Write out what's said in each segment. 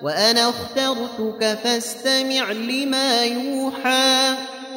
وأنا اخترتك فاستمع لما يوحى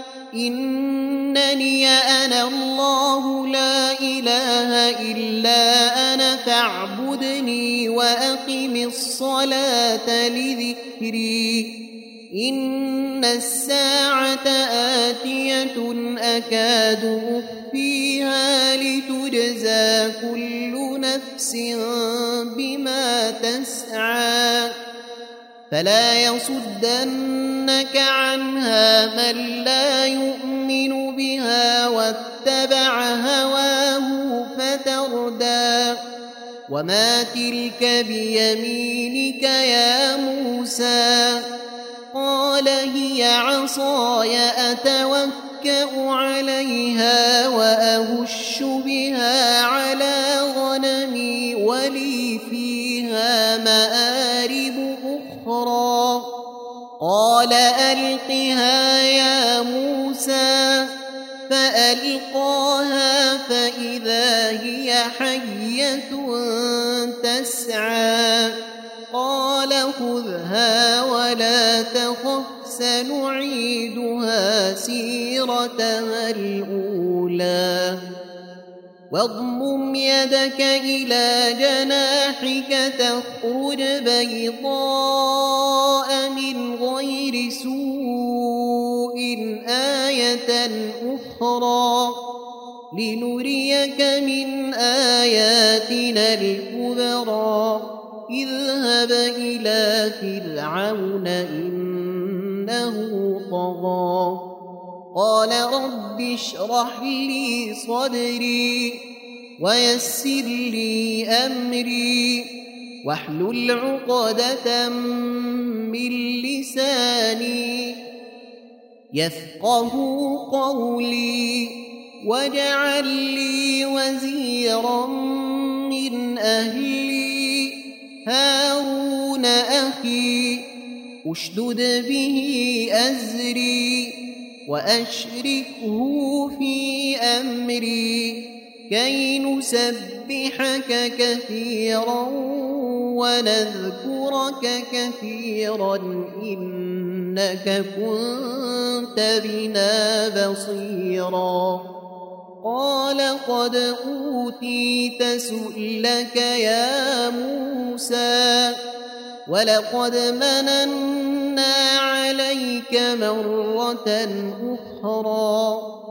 إنني أنا الله لا إله إلا أنا فاعبدني وأقم الصلاة لذكري إن الساعة آتية أكاد أخفيها لتجزى كل نفس بما تسعى فلا يصدنك عنها من لا يؤمن بها واتبع هواه فتردى وما تلك بيمينك يا موسى قال هي عصاي أتوكأ عليها وأهش بها على غنمي ولي فيها مآرب أخرى قال ألقها يا موسى فألقاها فإذا هي حية تسعى قال خذها ولا تخف سنعيدها سيرتها الأولى واضمم يدك إلى جناحك تخرج بيضاء من غير سوء آية أخرى لنريك من آياتنا الكبرى اذهب إلى فرعون إنه طغى قال رب اشرح لي صدري ويسر لي أمري واحلل عقدة من لساني يفقه قولي واجعل لي وزيرا من أهلي هارون أخي اشدد به أزري وأشركه في أمري كي نسبحك كثيرا ونذكرك كثيرا إنك كنت بنا بصيرا قال قد أوتيت سؤلك يا موسى ولقد مننا عليك مرة أخرى